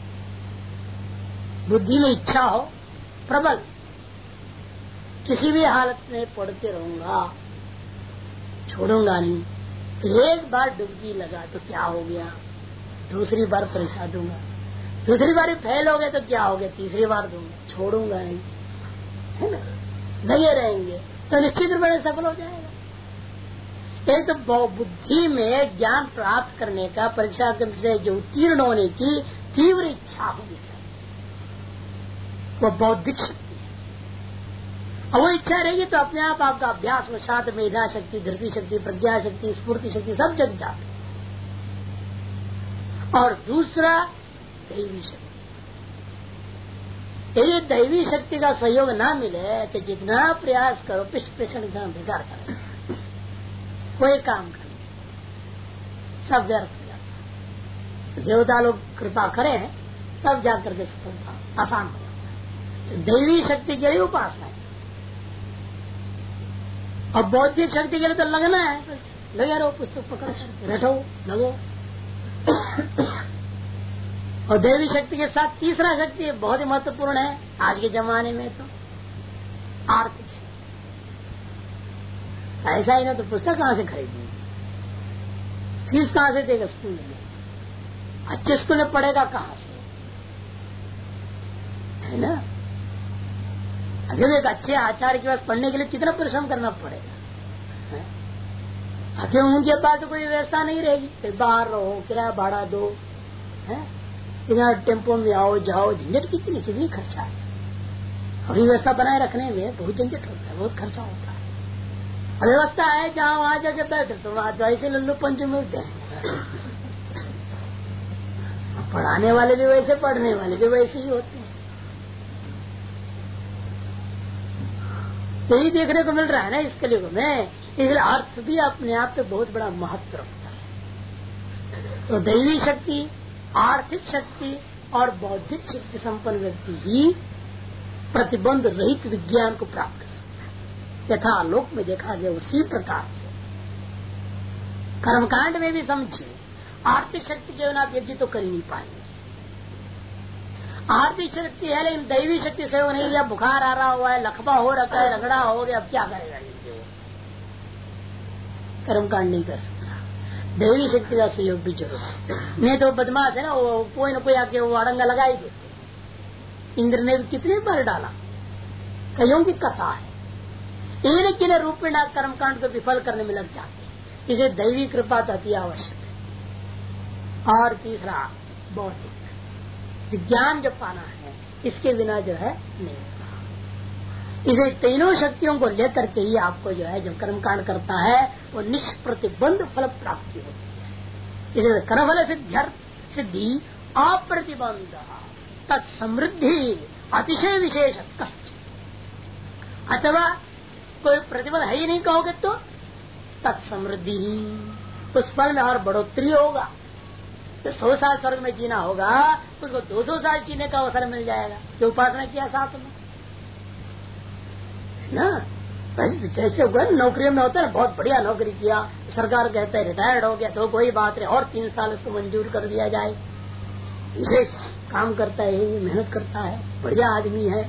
बुद्धि में इच्छा हो प्रबल, किसी भी हालत में पढ़ते रहूंगा, छोड़ूंगा नहीं। तो एक बार डुबकी लगा तो क्या हो गया, दूसरी बार परीक्षा दूंगा, दूसरी बार फेल हो गए तो क्या हो गया, तीसरी बार दूंगा, छोड़ूंगा नहीं, है ना, लगे रहेंगे तो निश्चित रूप से सफल हो जाएगा। एक तो बुद्धि में ज्ञान प्राप्त करने का, परीक्षा से जो उत्तीर्ण होने की तीव्र इच्छा होनी चाहिए, वो बौद्धिक शक्ति है। और वो इच्छा रहेगी तो अपने आप आपका अभ्यास में साथ मेधा शक्ति, धृति शक्ति, प्रज्ञा शक्ति, स्फूर्ति शक्ति सब जग जाते। और दूसरा दैवी शक्ति, यदि दैवी शक्ति का सहयोग ना मिले तो जितना प्रयास करो पिष्ट पेषण बेकार करें, कोई काम करें सब व्यर्थ हो जाता है। देवता लोग कृपा करें तब जाकर के सफलता आसान हो जाता है। तो दैवी शक्ति के लिए उपासना है, और बौद्धिक शक्ति के लिए तो लगना है, बस लगे रहो, पुस्तक पकड़ कर बैठो, लगो। और दैवी शक्ति के साथ तीसरा शक्ति बहुत ही महत्वपूर्ण है आज के जमाने में, तो आर्थिक शक्ति। ऐसा ही ना तो पुस्तक कहाँ से खरीदेंगे, फीस कहाँ से देगा स्कूल में, अच्छे स्कूल में पढ़ेगा कहाँ से, है ना। अगर एक अच्छे आचार्य के पास पढ़ने के लिए कितना परिश्रम करना पड़ेगा, अगर उनके पास तो कोई व्यवस्था नहीं रहेगी, फिर बाहर रहो, किराया भाड़ा दो, है, इधर टेम्पो में आओ जाओ, झंझट कितनी खर्चा है। और व्यवस्था बनाए रखने में बहुत झंझट होता है, बहुत खर्चा होता है। व्यवस्था है जहाँ वहां जाके बैठे तो वहां तो ऐसे लल्लू पंच मिलते हैं, पढ़ाने वाले भी वैसे, पढ़ने वाले भी वैसे ही होते हैं। यही देखने को मिल रहा है ना इस कलयुग में। इसलिए अर्थ भी अपने आप पे बहुत बड़ा महत्व रखता है। तो दैवी शक्ति, आर्थिक शक्ति और बौद्धिक शक्ति संपन्न व्यक्ति ही प्रतिबंध रहित विज्ञान को प्राप्त कर सकता है। यथा लोक में देखा गया उसी प्रकार से कर्मकांड में भी समझिए, आर्थिक शक्ति के बिना यज्ञ तो कर ही नहीं पाएंगे। आर्थिक शक्ति है लेकिन दैवी शक्ति से वो नहीं, या बुखार आ रहा हुआ है, लखवा हो रखा है, रगड़ा हो गया, अब क्या करेगा ये, कर्मकांड नहीं कर सकता। दैवी शक्ति का सहयोग भी जरूर है, नहीं तो बदमाश है ना, वो कोई न कोई आके वो अड़ंगा लगा ही देते। इंद्र ने कितने बार डाला, कईयों की कथा है, एक रूप में कर्मकांड को विफल करने में लग जाते। इसे दैवी कृपा तो अति आवश्यक है। और तीसरा बौद्धिक विज्ञान जो पाना है, इसके बिना जो है नहीं होता। इसे तीनों शक्तियों को लेकर के ही आपको जो है, जब कर्मकांड करता है वो निष्प्रतिबंध फल प्राप्ति होती है। इसे कर्मफल सिद्धि अप्रतिबंध तत्समृद्धि अतिशय विशेष कष्ट, अथवा कोई प्रतिबंध है ही नहीं कहोगे तो तत्समृद्धि, उस फल में और बढ़ोतरी होगा। तो 100 साल स्वर्ग में जीना होगा, उसको 200 साल जीने का अवसर मिल जाएगा, जो उपासना किया साथ में ना। जैसे नौकरियों में होता है, बहुत बढ़िया नौकरी किया तो सरकार कहता है रिटायर्ड हो गया तो कोई बात नहीं, और 3 साल उसको मंजूर कर दिया जाए, विशेष काम करता है, मेहनत करता है, बढ़िया आदमी है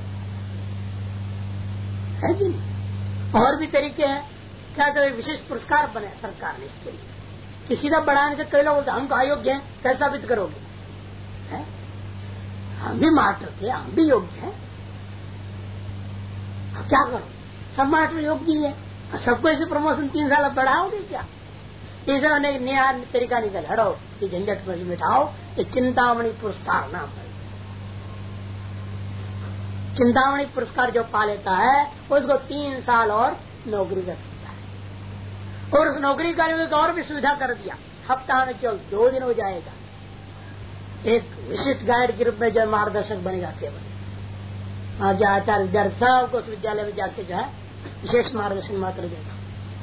कि नहीं। और भी तरीके हैं, क्या तो विशेष पुरस्कार बने सरकार ने इसके लिए, कि सीधा बढ़ाने से कई लोग बोलते हम तो अयोग्य हैं, कैसे साबित करोगे, है? हम भी मास्टर थे, हम भी योग्य हैं, क्या करो, सब मास्टर योग्य ही है, सबको ऐसे प्रमोशन 3 साल बढ़ाओगे क्या? इसे नया तरीका निकल, हटो की झंझट में मिटाओ, ये चिंतामणि पुरस्कार नाम है। चिंतामणि पुरस्कार जो पा लेता है उसको 3 साल और नौकरी कर सकता है। और उस नौकरी करने में और भी सुविधा कर दिया, हफ्ता में केवल 2 दिन हो जाएगा, एक विशिष्ट गाइड के रूप में जो मार्गदर्शक बनेगा केवल। आगे आचार्य विद्यार्थी सबको उस विद्यालय में जाके जो है विशेष मार्गदर्शन मात्र देगा।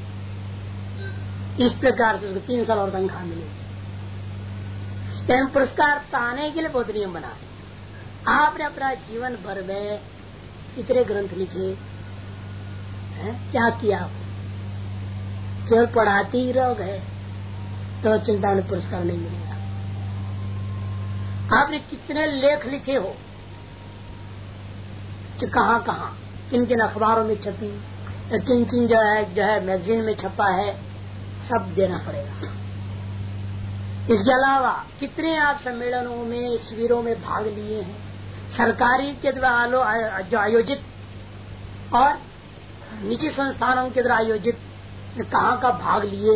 इस प्रकार से उसको 3 साल और तनख्वाह मिलेगी। पुरस्कार पाने के लिए बहुत नियम बना। आपने अपना जीवन भर में कितने ग्रंथ लिखे हैं, क्या किया आप? केवल पढ़ाते ही रह गए तो चिंता में पुरस्कार नहीं मिलेगा। आपने कितने लेख लिखे हो, कहाँ कहाँ किन किन अखबारों में छपी, किन किन जो है मैगजीन में छपा है, सब देना पड़ेगा। इसके अलावा कितने आप सम्मेलनों में शिविरों में भाग लिए हैं, सरकारी के द्वारा जो आयोजित और निजी संस्थानों के द्वारा आयोजित कहाँ का भाग लिए,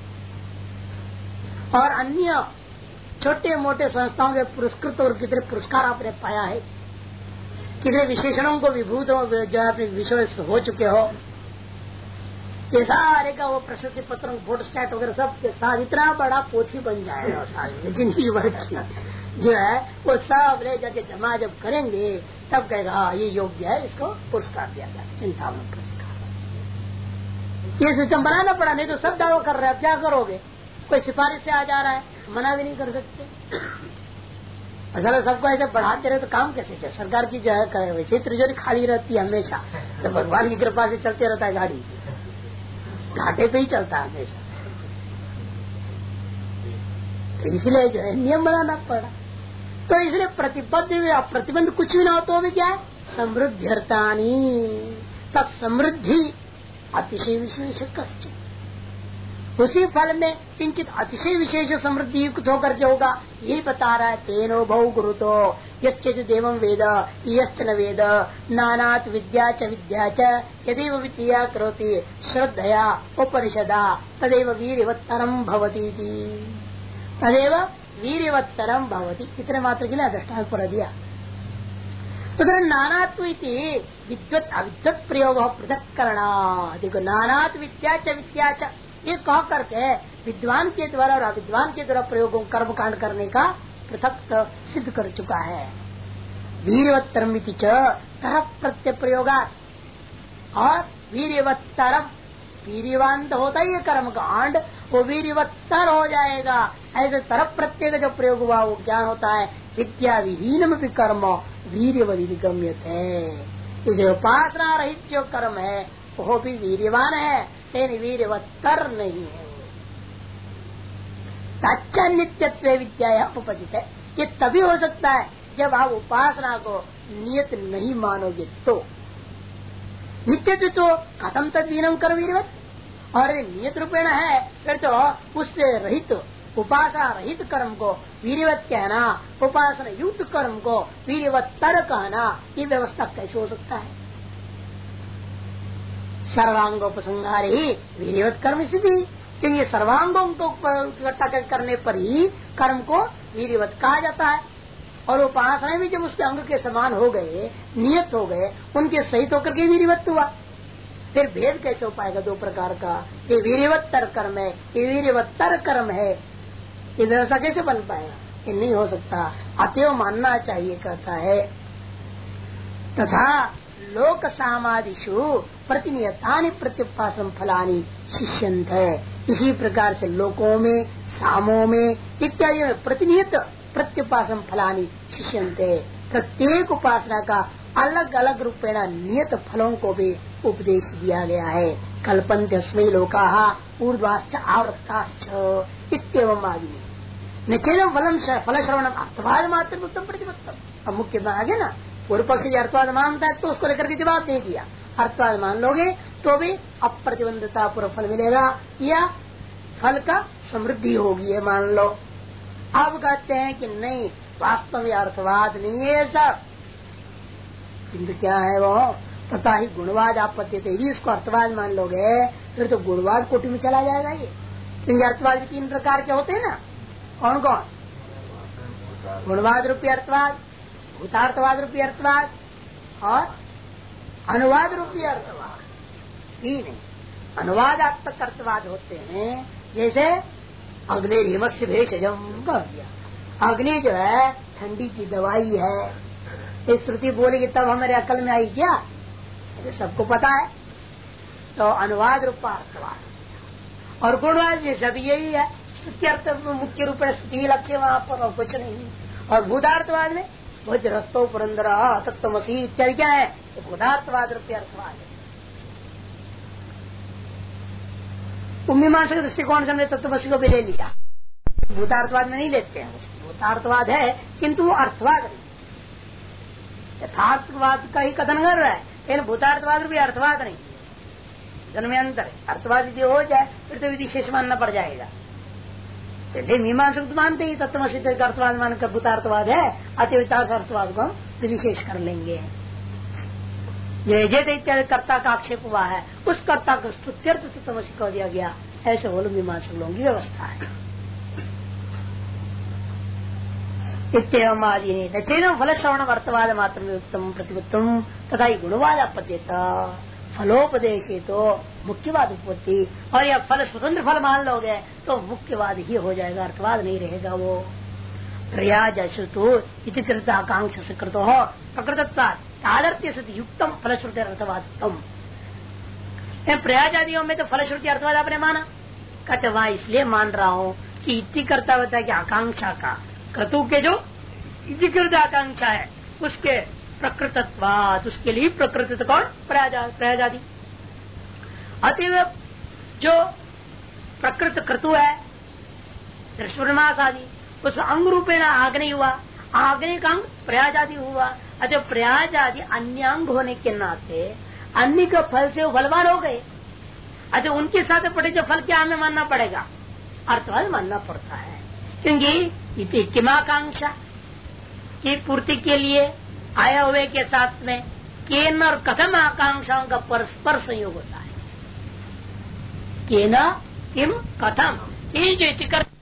और अन्य छोटे मोटे संस्थाओं के पुरस्कृत और कितने पुरस्कार आपने पाया है, कितने विशेषणों को विभूत जो है अपने विषय हो चुके हो, ये सारे का वो प्रशस्ति पत्र फोटो स्टैट वगैरह सब के साथ इतना बड़ा पोथी बन जाएगा सारी जिंदगी भर की जो है वो सब ले जाके जमा जब करेंगे तब कहेगा हाँ ये योग्य है, इसको पुरस्कार दिया जाए, चिंतामणि पुरस्कार। ये सिस्टम बनाना पड़ा, नहीं तो सब दावा कर रहे हैं, क्या करोगे? कोई सिफारिश से आ जा रहा है, मना भी नहीं कर सकते। असल सबको ऐसे बढ़ाते रहे तो काम कैसे चले? सरकार की जो है वैसे तिजोरी खाली रहती है हमेशा, तो भगवान की कृपा से चलते रहता है, गाड़ी घाटे पे ही चलता है हमेशा। तो इसलिए जो है नियम बनाना पड़ा। तो इसलिए प्रतिबंध कुछ भी ना हो तो भी क्या है, समृद्ध्यर्थानी तत्समृद्धि अतिशय विशेष कश्चित, उसी फल में किंचित अतिशय विशेष समृद्धि युक्त होकर के होगा। यही बता रहा है, तेनो बहु गुरुतो यश्चित् देवं वेद यश्च न वेद नानात् विद्या च यदेव विद्या करोति श्रद्धया उपनिषदा तदेव वीर्यवत्तरम भवति, तदेव वीर्यवत्तरम भवति। इतने मात्र के लिए दृष्टांत पर दिया। तो नानात्व विद्वत अविद्वत प्रयोग पृथक करना। देखो, नानात् विद्या च ये कह करके विद्वान के द्वारा और अविद्वान के द्वारा प्रयोगों कर्म कांड करने का पृथक सिद्ध कर चुका है। वीर्यवत्तरम तरफ प्रत्यय प्रयोगात, और वीर्यवत्तरम वीर्यवान तो होता ही है कर्म कांड, वो वीर्यवत्तर हो जाएगा। ऐसे तरफ प्रत्यय का जो प्रयोग हुआ वो ज्ञान होता है विद्या विहीन भी कर्म वीर्यवदिगम्यत है। इसे उपासना रहित जो कर्म है वो भी वीर्यवान है, लेकिन वीर्यवत्तर नहीं है। तच्च नित्यत्व विद्या उपपदित है। ये तभी हो सकता है जब आप उपासना को नियत नहीं मानोगे तो। नित्यत्व तो कथम तद्वीनम कर वीर्यवत, और नियत रूपेण है फिर तो उससे रहित उपासना रहित कर्म को वीर्यवत कहना, उपासना युक्त कर्म को वीर्यवत्तर कहना, ये व्यवस्था कैसे हो सकता है? सर्वांगोपसंहार ही वीर्यवत कर्म स्थिति, क्योंकि सर्वांगों को इकट्ठा करने पर ही कर्म को वीर्यवत कहा जाता है। और उपासना भी जब उसके अंग के समान हो गए, नियत हो गए, उनके सहित होकर के वीर्यवत हुआ। फिर भेद कैसे हो पाएगा दो प्रकार का? ये वीर्यवत्तर कर्म है, ये वीर्यवत्तर कर्म है, ये व्यवस्था कैसे बन पाएगा? ये नहीं हो सकता। अतएव मानना चाहिए, कहता है तथा लोक सामादिषु प्रतिनियतानि प्रत्युपासन फलानि शिष्यन्त है। इसी प्रकार से लोकों में, सामों में इत्यादि में प्रतिनियत प्रत्युपासन फलानि शिष्यन्त है। प्रत्येक उपासना का अलग अलग रूपेण नियत फलों को भी उपदेश दिया गया है। कल्पन्ते स्मै लोकाः ऊर्ध्वाश्च आवृत्ताश्च इत्येवम् आदि नचेदं फल श्रवणम अर्थवाद मात्र उत्तम प्रतिपत्तम। अब मुख्य में आगे ना पूर्व पक्ष अर्थवाद मानता है तो उसको लेकर के जवाब दे दिया। अर्थवाद मान लोगे तो भी अप्रतिबंधता पूर्व फल मिलेगा या फल का समृद्धि होगी, है मान लो। अब कहते हैं कि नहीं, वास्तव में अर्थवाद नहीं है सब, किंतु क्या है वो तथा ही गुणवाद आपत्ति थे। यदि इसको अर्थवाद मान लोगे फिर तो गुणवाद कोटि में चला जाएगा ये, क्योंकि अर्थवाद भी 3 प्रकार के होते हैं ना। कौन कौन? गुणवाद रूपी अर्थवाद, भूतार्थवाद रूपी अर्थवाद और अनुवाद रूपी अर्थवाद। तीन है। अनुवादात्मक अर्थवाद होते हैं, जैसे अग्नि हिमस्य भेषजम कह दिया। अग्नि जो है ठंडी की दवाई है, इस श्रुति बोलेगी तब हमारे अकल में आई क्या? ये सबको पता है। तो अनुवाद रूपा अर्थवाद और गुणवाद ये सब यही है। स्तुति अर्थ मुख्य रूप में स्तुति लक्ष्य वहां पर और कुछ नहीं। और भूतार्थवाद में वज्रस्तो पुरंदर तत्वमसी इत्यादि क्या है? भूतार्थवाद रूपी अर्थवाद है। मीमांसा के दृष्टिकोण से हमने तत्वमसी को भी ले लिया, भूतार्थवाद में नहीं लेते हैं। भूतार्थवाद है किंतु वो अर्थवाद नहीं, यथार्थवाद का ही कथन कर रहा है, लेकिन भूतार्थवाद भी अर्थवाद नहीं। जन्म में अंतर है। अर्थवाद यदि हो जाए फिर तो विशेष मानना पड़ जाएगा। मीमांसा मानते ही तत्वमसी अर्थवाद मानकर भूतार्थवाद है, अतिवितार्थ अर्थवाद को विशेष कर लेंगे। जेत इत्यादि कर्ता का आक्षेप हुआ है, उस कर्ता को स्तुत्यर्थ तत्वमसी कह दिया गया। ऐसे बोलो मीमांसक लोगों की व्यवस्था है। इत्येवम् आदि नचैन फल श्रवण अर्थवाद मात्र उत्तम प्रतिपत्तम तथा गुणवाद आपत्त्यता फलोपदेश तो मुख्यवाद उत्पत्ति। और यह फल स्वतंत्र फल मान लोगे तो मुख्यवाद ही हो जाएगा, अर्थवाद नहीं रहेगा। वो प्रयाज अश्रुतो इति कृत आकांक्षा से कृतो हो प्रकृतत्वात् तादर्थ्य सति युक्तम फलश्रुति अर्थवादम। प्रयाज आदियों में तो फलश्रुति अर्थवाद आपने माना, कहते वहां इसलिए मान रहा हूँ कि इति करता होता है कि आकांक्षा का क्रतु के जो इतिकृत आकांक्षा है उसके प्रकृतत्वाद, उसके लिए प्रकृत कौन? प्रयाज आदि। अतएव जो प्रकृत क्रतु है दृष्टमास आदि, उसमें अंग रूपेण आग्नेय हुआ, आग्नेय का अंग प्रयाज आदि हुआ। अच्छा, प्रयाज आदि अन्य अंग होने के नाते अन्य के फल से वो फलवान हो गए। अच्छा, उनके साथ पड़े जो फल क्या हमें मानना पड़ेगा? अर्थवाद मानना पड़ता है, क्योंकि किमाकांक्षा की पूर्ति के लिए आया हुए के साथ में केन और कथम आकांक्षाओं का परस्पर संयोग होता है। केन किम कथम, ये जो